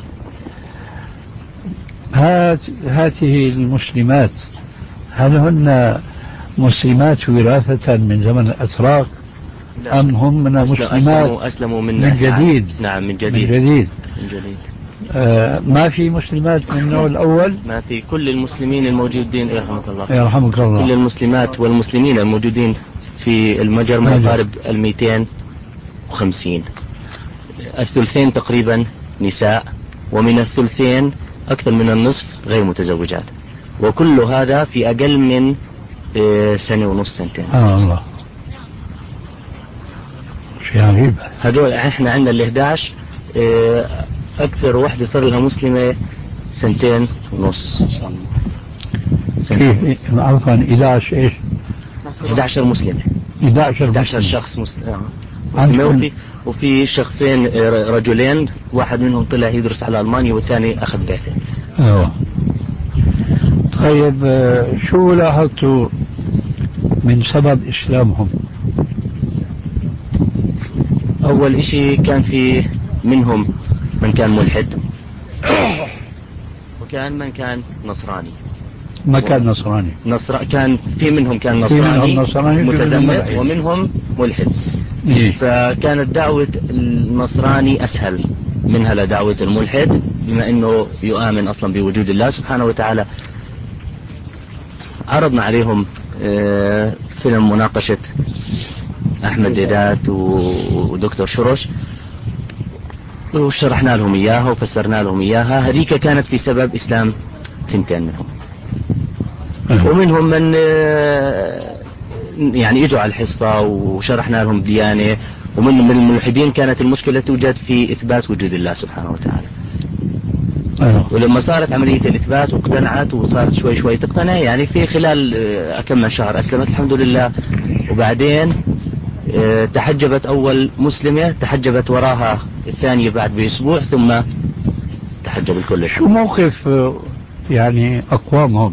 هات هاته المسلمات هل هن مسلمات وراثة من زمن الأتراك أم هم من مسلمات أسلموا, أسلموا من, من جديد؟ نعم من جديد, من جديد. من جديد. آه ما في مسلمات من النوع الأول؟ ما في. كل المسلمين الموجودين يرحمك الله يرحمك الله كل المسلمات والمسلمين الموجودين في المجر ما يقارب المئتين وخمسين. الثلثين تقريبا نساء، ومن الثلثين أكثر من النصف غير متزوجات، وكل هذا في أقل من سنة ونص سنتين. آه الله، شيء عجيب. هذول احنا عندنا ال إحدى عشر أكثر واحدة صار لها مسلمة سنتين ونص. كيف عفوا إحدى عشر إيش؟ إحدى عشر مسلمة. إحدى عشر إحدى عشر شخص مسلم. وفي وفي شخصين رجلين، واحد منهم طلع يدرس على ألمانيا والثاني أخذ بعثة. أوه. طيب شو لاحظتوا من سبب إسلامهم؟ أول إشي كان في منهم من كان ملحد، وكان من كان نصراني. ما كان نصراني. نصر كان في منهم كان نصراني, نصراني متزمت، ومنهم ملحد. إيه؟ فكانت دعوة النصراني أسهل منها لدعوة الملحد، بما أنه يؤمن أصلا بوجود الله سبحانه وتعالى. عرضنا عليهم فيلم مناقشة أحمد ديدات ودكتور شرش، وشرحنا لهم إياها وفسرنا لهم إياها. هذيك كانت في سبب إسلام ثنتين منهم. ومنهم من يعني اجوا على الحصة وشرحنا لهم ديانة. ومن من الملحدين كانت المشكلة توجد في إثبات وجود الله سبحانه وتعالى. ولما صارت عملية الإثبات واقتنعت وصارت شوي شوي تقتنع، يعني في خلال كم من شهر أسلمت الحمد لله. وبعدين تحجبت أول مسلمة، تحجبت وراها الثانية بعد بأسبوع، ثم تحجب الكل. شو موقف يعني أقوامهم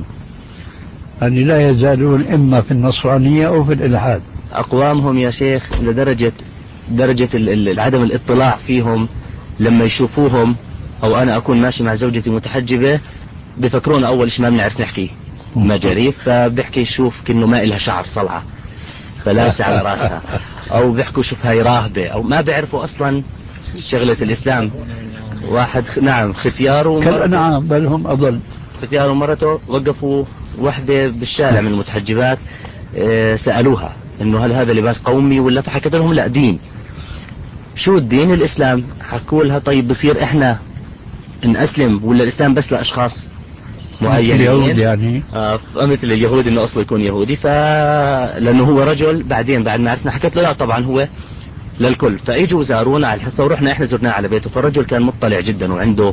أن لا يزالون إما في النصرانية أو في الإلحاد؟ أقوامهم يا شيخ لدرجة درجة عدم الاطلاع فيهم، لما يشوفوهم أو أنا أكون ماشي مع زوجتي متحجبة بفكرون أول شيء ما بنعرف نحكي مجاريف، فبحكي شوف كأنه ما إلها شعر صلعة فلابسة على راسها، أو بيحكوا شوف هاي راهبة، أو ما بيعرفوا أصلا شغلة الإسلام. واحد نعم ختيار ومرته كالأنعام بل هم أضل. ختيار ومرته وقفوا وحدة بالشارع من المتحجبات، سألوها إنه هل هذا لباس قومي ولا، فحكت لهم لا دين. شو الدين؟ الإسلام. حكوا لها طيب بصير إحنا نأسلم ولا الإسلام بس لأشخاص معينين؟ اليهود يعني آه مثل اليهود إنه أصله يكون يهودي، فلأنه هو رجل. بعدين بعد ما عرفنا حكت له لا طبعا هو للكل. فإجوا زارونا على الحصة ورحنا إحنا زرناه على بيته. فالرجل كان مطلع جدا وعنده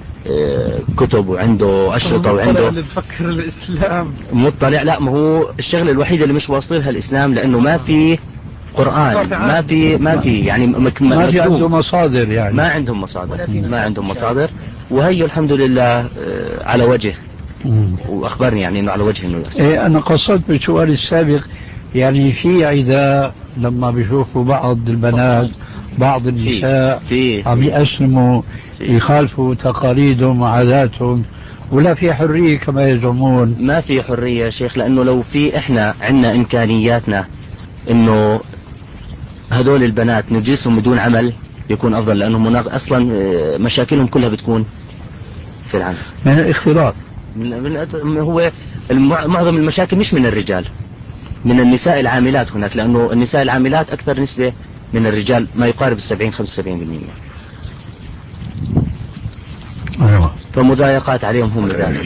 آه كتب وعنده أشرطة وعنده بفكر الإسلام مطلع. لا ما هو الشغلة الوحيدة اللي مش واصلها الإسلام لأنه ما في قرآن، ما في ما في يعني مك ما في عنده مصادر، يعني ما عندهم مصادر ما عندهم مصادر. وهي الحمد لله على وجه. وأخبرني يعني إنه على وجه إنه الأسلام. إيه أنا قصدت بالسؤال السابق يعني في عداء لما بيشوفوا بعض البنات بعض النساء في عم يأسلموا يخالفوا تقاليدهم وعاداتهم، ولا في حرية كما يزعمون؟ ما في حرية يا شيخ، لأنه لو في إحنا عندنا إمكانياتنا إنه هذول البنات نجلسهم بدون عمل يكون أفضل، لأنهم مناغ أصلا مشاكلهم كلها بتكون في العمل من الاختلاط. من هو معظم المشاكل مش من الرجال، من النساء العاملات هناك، لأنه النساء العاملات أكثر نسبة من الرجال، ما يقارب السبعين خمسة وسبعين بالمئة. أيوة. فمضايقات عليهم هم ذلك.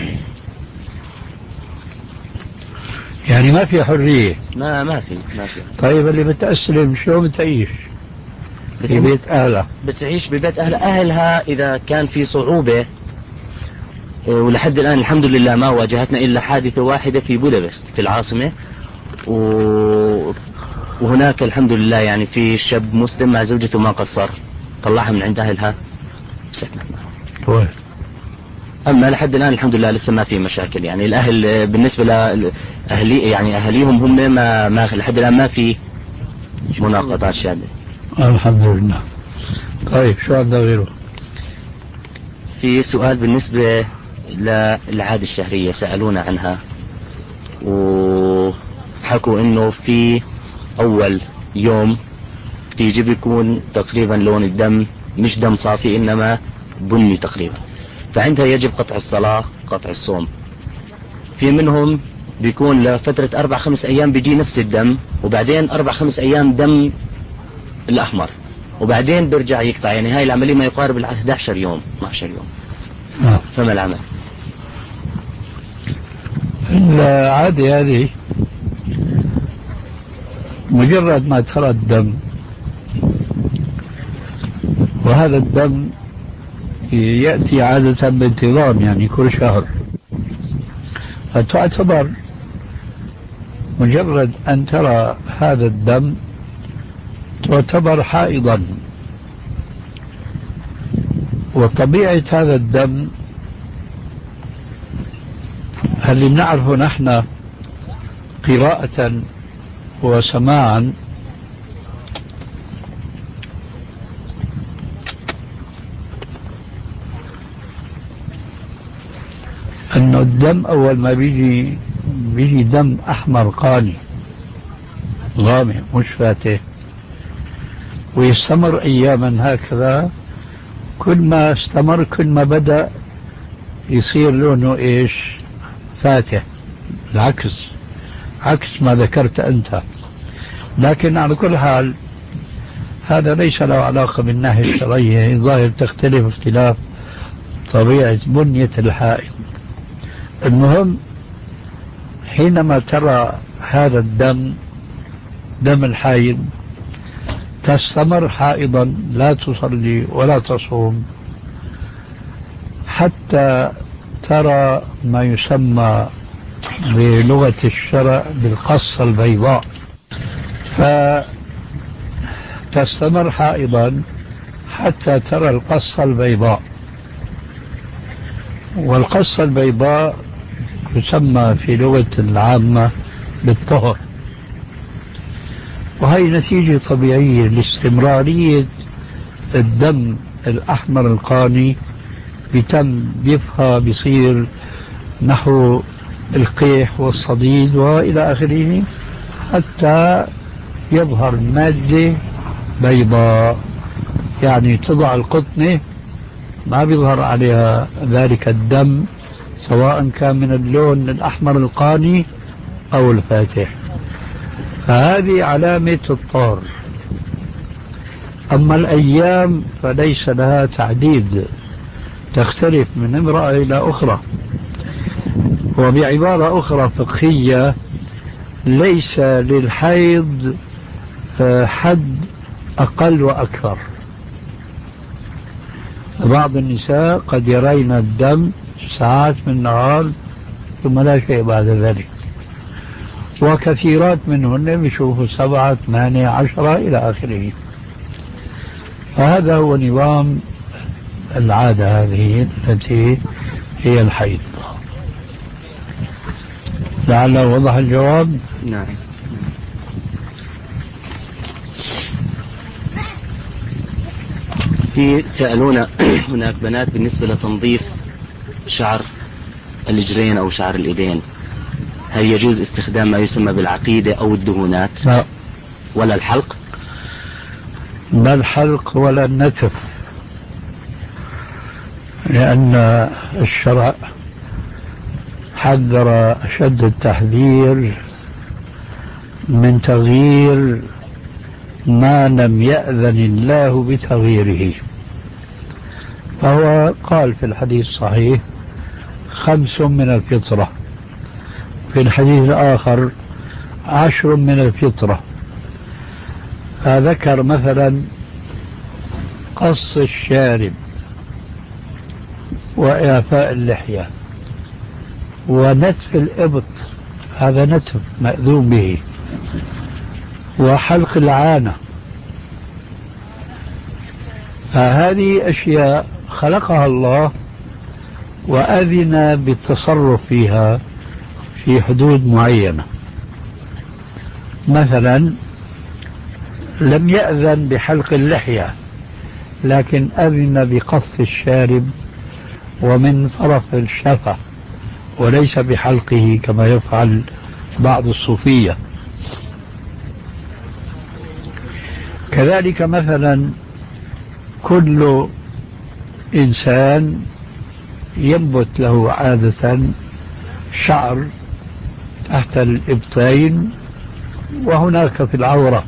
يعني ما في حرية. ما ما في ما في. طيب اللي بتأسلم شلون بتعيش؟ في بيت أهلها. بتعيش ببيت أهلها. أهلها إذا كان في صعوبة، ولحد الآن الحمد لله ما واجهتنا إلا حادثة واحدة في بودابست في العاصمة، و... وهناك الحمد لله يعني في شاب مسلم مع زوجته ما قصر، طلعها من عند أهلها سكنت معهم. أما لحد الآن الحمد لله لسه ما في مشاكل. يعني الأهل بالنسبة لأهلي يعني أهليهم هم ما, ما لحد الآن ما في مناقضات شادة الحمد لله. طيب شو عندنا غيره؟ في سؤال بالنسبة للعادة الشهرية سألونا عنها، وحكوا إنه في أول يوم تيجي بيكون تقريبا لون الدم مش دم صافي إنما بني تقريبا، فعندها يجب قطع الصلاة قطع الصوم. في منهم بيكون لفترة أربع خمس أيام بيجي نفس الدم، وبعدين أربع خمس أيام دم الأحمر، وبعدين بيرجع يقطع. يعني هاي العملية ما يقارب ال إحدى عشر يوم اثنا عشر يوم. آه. فما العمل؟ العادة هذه مجرد ما ترى الدم، وهذا الدم يأتي عادة بانتظام يعني كل شهر، فتعتبر مجرد أن ترى هذا الدم تعتبر حائضا. وطبيعة هذا الدم اللي بنعرفه نحن قراءة وسماعا انه الدم اول ما بيجي بيجي دم احمر قاني غامق مش فاتح، ويستمر اياما هكذا. كل ما استمر كل ما بدأ يصير لونه ايش؟ فاتح، العكس عكس ما ذكرت انت. لكن على كل حال هذا ليس له علاقة بالناحية الشرعية، ظاهر تختلف اختلاف طبيعة بنية الحائض. المهم حينما ترى هذا الدم دم الحائض تستمر حائضا لا تصلي ولا تصوم حتى ترى ما يسمى بلغة الشرع بالقصة البيضاء، فتستمر حائضا حتى ترى القصة البيضاء، والقصة البيضاء تسمى في لغة العامة بالطهر، وهي نتيجة طبيعية لاستمرارية الدم الأحمر القاني بتم بيفها بيصير نحو القيح والصديد وإلى آخره حتى يظهر مادة بيضاء، يعني تضع القطنة ما بيظهر عليها ذلك الدم سواء كان من اللون الأحمر القاني أو الفاتح، فهذه علامة الطهر. أما الأيام فليس لها تعديد، تختلف من امرأة إلى أخرى، وبعبارة أخرى فقهية ليس للحيض حد أقل وأكثر. بعض النساء قد يرين الدم ساعات من النهار ثم لا شيء بعد ذلك، وكثيرات منهن بيشوفوا سبعة ثمانية عشرة إلى آخره. فهذا هو نظام العادة هذه التي هي الحيض. لعل وضح الجواب. نعم. في سألونا هناك بنات بالنسبة لتنظيف شعر الرجلين أو شعر الإيدين، هل يجوز استخدام ما يسمى بالعقيدة أو الدهونات؟ لا، ولا الحلق؟ لا الحلق ولا النتف، لأن الشرع حذر أشد التحذير من تغيير ما لم يأذن الله بتغييره. فهو قال في الحديث الصحيح خمس من الفطرة، في الحديث الآخر عشر من الفطرة، فذكر مثلا قص الشارب وإعفاء اللحية ونتف الإبط، هذا نتف مأذون به، وحلق العانة. فهذه أشياء خلقها الله وأذن بالتصرف فيها في حدود معينة. مثلا لم يأذن بحلق اللحية لكن أذن بقص الشارب ومن طرف الشفة وليس بحلقه كما يفعل بعض الصوفية. كذلك مثلا كل إنسان ينبت له عادة شعر تحت الإبطين وهناك في العورة،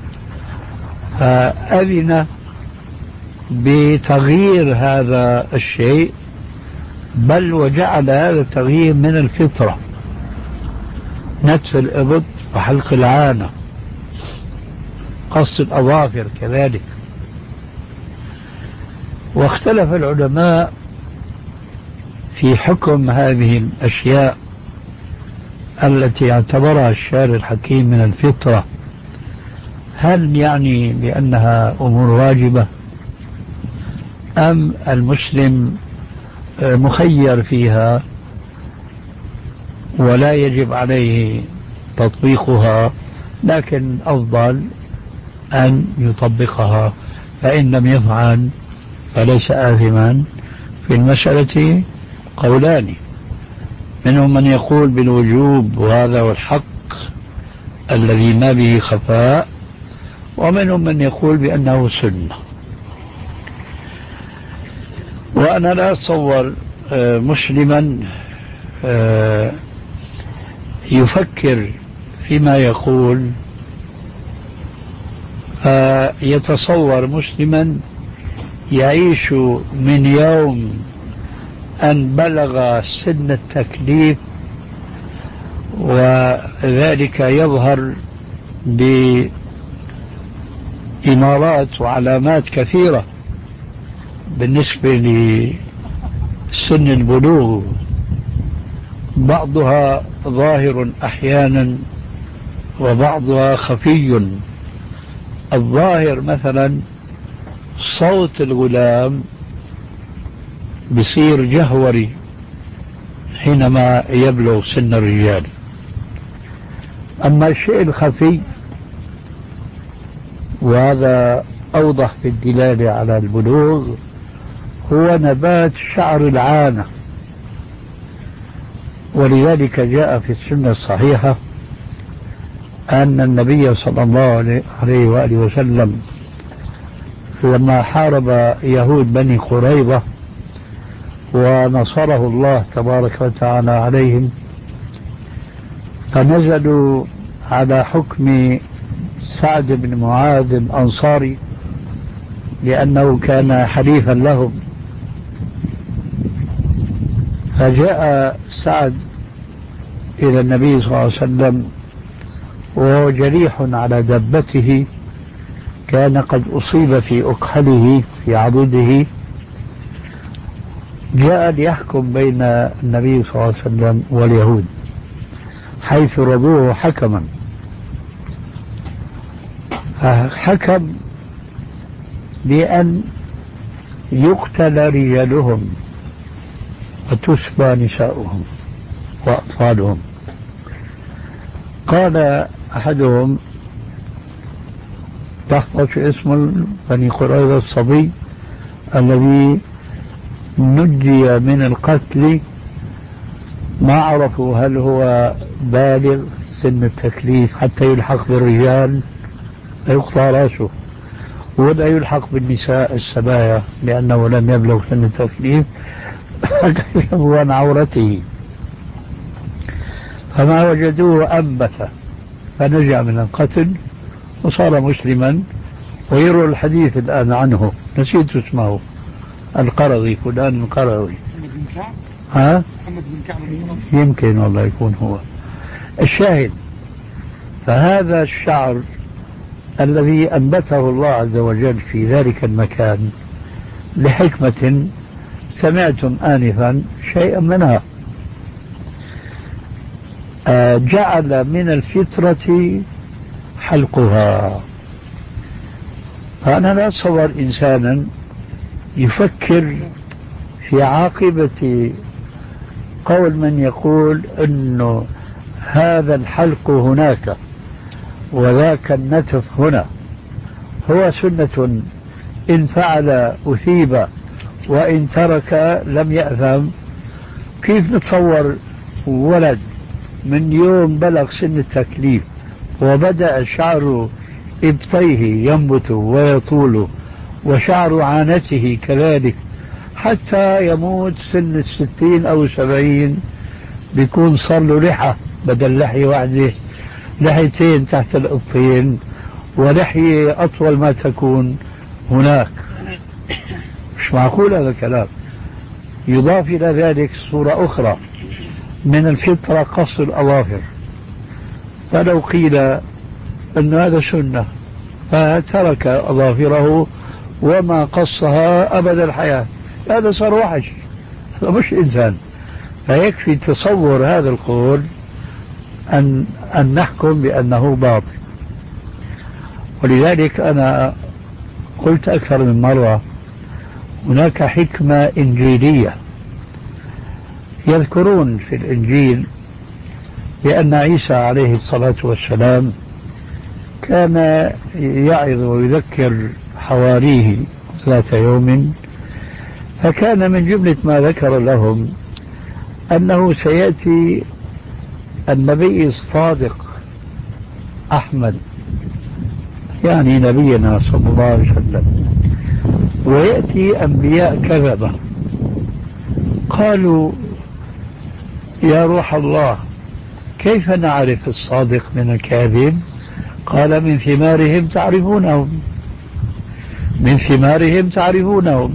فأذن بتغيير هذا الشيء، بل وجعل هذا التغيير من الفطرة، نتف الإبط وحلق العانة، قص الأظافر كذلك. واختلف العلماء في حكم هذه الأشياء التي اعتبرها الشارع الحكيم من الفطرة، هل يعني بأنها أمور واجبة أم المسلم مخير فيها ولا يجب عليه تطبيقها، لكن أفضل أن يطبقها، فإن لم يفعل فليس آثما. في المسألة قولان، منهم من يقول بالوجوب وهذا هو الحق الذي ما به خفاء، ومنهم من يقول بأنه سنة. وأنا لا أتصور مسلما يفكر فيما يقول يتصور مسلما يعيش من يوم أن بلغ سن التكليف، وذلك يظهر بإمارات وعلامات كثيرة بالنسبة لسن البلوغ، بعضها ظاهر أحيانا وبعضها خفي. الظاهر مثلا صوت الغلام بصير جهوري حينما يبلغ سن الرجال. أما الشيء الخفي، وهذا أوضح في الدلالة على البلوغ، هو نبات شعر العانة. ولذلك جاء في السنة الصحيحة أن النبي صلى الله عليه وآله وسلم لما حارب يهود بني قريظة ونصره الله تبارك وتعالى عليهم، فنزلوا على حكم سعد بن معاذ الأنصاري لأنه كان حليفا لهم. فجاء سعد إلى النبي صلى الله عليه وسلم وهو جريح على دبته، كان قد أصيب في أكحله في عضده. جاء ليحكم بين النبي صلى الله عليه وسلم واليهود حيث رضوه حكما، فحكم بأن يقتل رجالهم وتسبى نساؤهم وأطفالهم. قال أحدهم، تحفظ اسم بني قريظة الصبي الذي نجي من القتل، ما عرفوا هل هو بالغ سن التكليف حتى يلحق بالرجال يقطع راسه، ولا يلحق بالنساء السبايا لأنه لم يبلغ سن التكليف فكشفوا عن عورته، فما وجدوه أنبت فنجا من القتل وصار مسلما. ويروى الحديث الآن عنه، نسيت اسمه، القرضي، فلان القرضي. ها؟ يمكن والله يكون هو. الشاهد، فهذا الشعر الذي أنبته الله عز وجل في ذلك المكان لحكمة سمعتم آنفا شيئا منها، جعل من الفطرة حلقها. فأنا لا أتصور إنسانا يفكر في عاقبة قول من يقول أنه هذا الحلق هناك وذاك النتف هنا هو سنة، إن فعل أثيب وإن ترك لم يأثم. كيف نتصور ولد من يوم بلغ سن التكليف وبدأ شعر إبطيه ينبت ويطول وشعر عانته كذلك حتى يموت سن الستين أو سبعين، بيكون صار له لحى بدل لحية واحدة، لحيتين تحت الإبطين ولحية أطول ما تكون هناك؟ مش معقول هذا الكلام. يضاف إلى ذلك صورة أخرى من الفطرة قص الأظافر، فلو قيل أن هذا سنة فترك أظافره وما قصها أبد الحياة، هذا صار وحش، هذا مش إنسان. فيكفي تصور هذا القول أن, أن نحكم بأنه باطل. ولذلك أنا قلت أكثر من مرة هناك حكمة إنجيلية. يذكرون في الإنجيل بأن عيسى عليه الصلاة والسلام كان يعظ ويذكر حواريه ذات يوم، فكان من جملة ما ذكر لهم أنه سيأتي النبي الصادق أحمد، يعني نبينا صلى الله عليه وسلم، ويأتي أنبياء كذبة. قالوا يا روح الله كيف نعرف الصادق من الكاذب؟ قال من ثمارهم تعرفونهم، من ثمارهم تعرفونهم.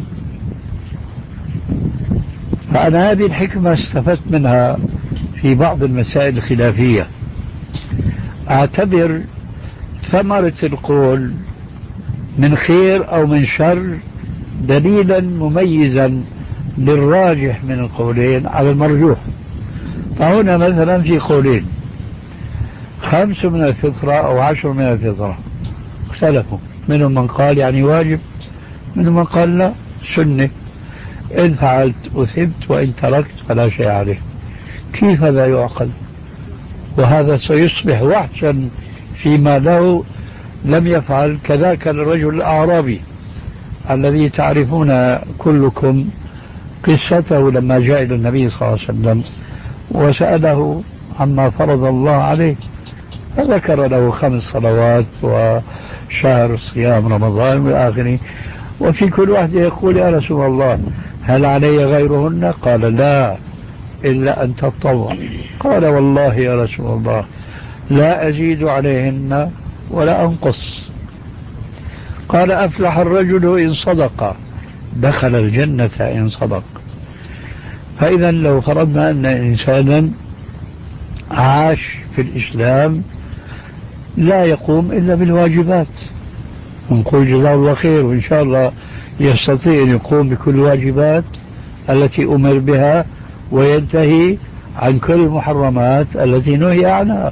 فأنا هذه الحكمة استفدت منها في بعض المسائل الخلافية. أعتبر ثمرة القول من خير أو من شر دليلا مميزا للراجح من القولين على المرجوح. فهنا مثلا في قولين، خمس من الفطرة أو عشر من الفطرة، اختلفوا، منهم من قال يعني واجب، منهم من قال لا سنة، إن فعلت أثبت وإن تركت فلا شيء عليه. كيف لا يعقل؟ وهذا سيصبح وحشا فيما له لم يفعل. كذاك الرجل الأعرابي الذي تعرفون كلكم قصته لما جاء إلى النبي صلى الله عليه وسلم وسأله عما فرض الله عليه، فذكر له خمس صلوات وشهر صيام رمضان والآخرين، وفي كل واحد يقول يا رسول الله هل علي غيرهن؟ قال لا إلا أن تطوع. قال والله يا رسول الله لا أزيد عليهن ولا أنقص. قال أفلح الرجل إن صدق، دخل الجنة إن صدق. فإذا لو فرضنا أن إنسانا عاش في الإسلام لا يقوم إلا بالواجبات، ونقول جزاه الله خير، وإن شاء الله يستطيع أن يقوم بكل الواجبات التي أمر بها وينتهي عن كل المحرمات التي نهي عنها،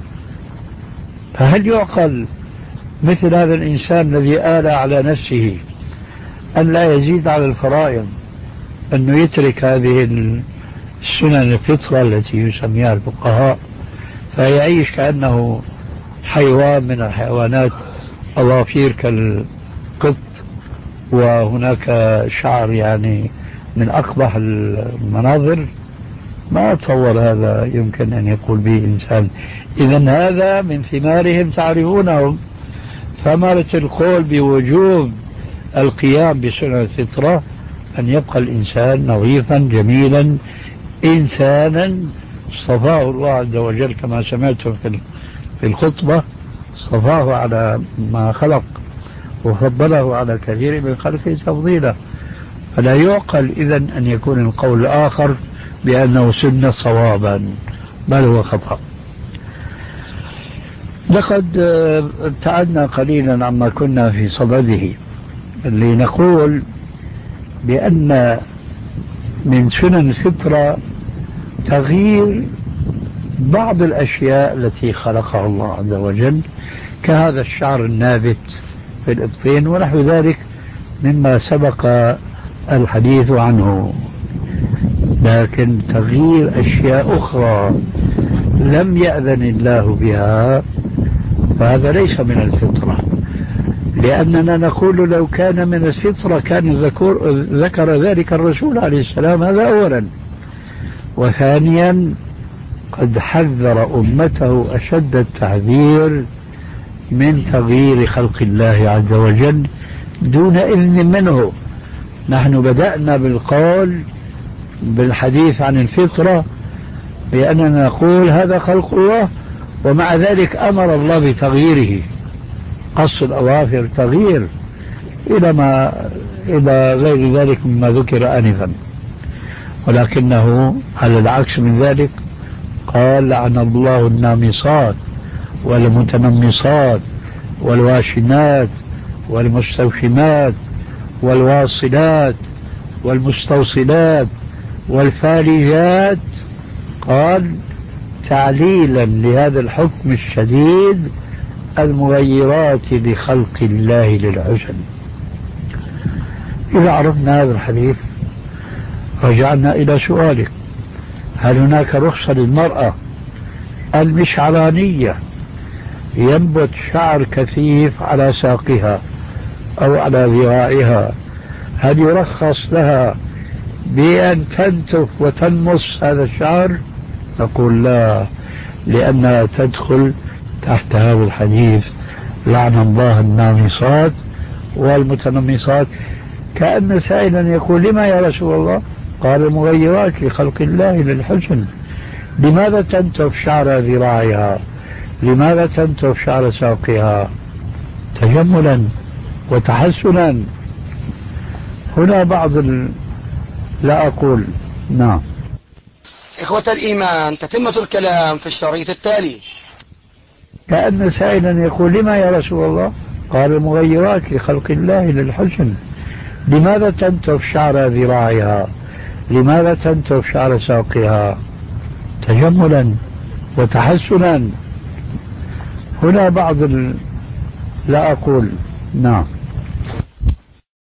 فهل يعقل مثل هذا الإنسان الذي آل على نفسه أن لا يزيد على الفرائض أنه يترك هذه السنن الفطرة التي يسميها الفقهاء فيعيش كأنه حيوان من الحيوانات، أظافير كالقط وهناك شعر يعني من أقبح المناظر؟ ما أتصور هذا يمكن أن يقول به إنسان. إذن هذا من ثمارهم تعرفونهم. ثمرة القول بوجوب القيام بسنة الفطرة أن يبقى الإنسان نظيفا جميلا إنسانا اصطفاه الله عز وجل كما سمعتم في الخطبة، اصطفاه على ما خلق وفضله على كثير من خلقه تفضيلا. فلا يعقل إذن أن يكون القول الآخر بأنه سنة صوابا، بل هو خطأ. لقد ابتعدنا قليلا عما كنا في صدده، اللي نقول بأن من سنن الفطرة تغيير بعض الأشياء التي خلقها الله عز وجل، كهذا الشعر النابت في الإبطين ونحو ذلك مما سبق الحديث عنه. لكن تغيير أشياء أخرى لم يأذن الله بها فهذا ليس من الفطرة، لأننا نقول لو كان من الفطرة كان ذكر, ذكر ذلك الرسول عليه السلام. هذا أولا. وثانيا قد حذر أمته أشد التحذير من تغيير خلق الله عز وجل دون إذن منه. نحن بدأنا بالقول بالحديث عن الفطرة بأننا نقول هذا خلق الله، ومع ذلك أمر الله بتغييره. قص الأظافر تغيير إلى ما إلى غير ذلك مما ذكر آنفا، ولكنه على العكس من ذلك قال لعن الله النامصات والمتنمصات والواشمات والمستوشمات والواصلات والمستوصلات والفالجات، قال تعليلا لهذا الحكم الشديد المغيرات لخلق الله للحسن. إذا عرفنا هذا الحديث رجعنا إلى سؤالك، هل هناك رخصة للمرأة المشعرانية ينبت شعر كثيف على ساقها أو على ذراعها، هل يرخص لها بأن تنتف وتنمص هذا الشعر؟ نقول لا، لأنها تدخل تحت هذا الحديث لعن الله النامصات والمتنمصات. كأن سائلا يقول لما يا رسول الله؟ قال مغيرات لخلق الله للحسن. لماذا تنتف شعر ذراعها؟ لماذا تنتف شعر ساقها؟ تجملا وتحسنا. هنا بعض ال... لا أقول نعم. إخوة الإيمان، تتمة الكلام في الشريط التالي. كأن سائلا يقول لما يا رسول الله؟ قال المغيرات لخلق الله للحسن. لماذا تنتف شعر ذراعها؟ لماذا تنتف شعر ساقها؟ تجملا وتحسنا. هنا بعض ال... لا أقول نعم.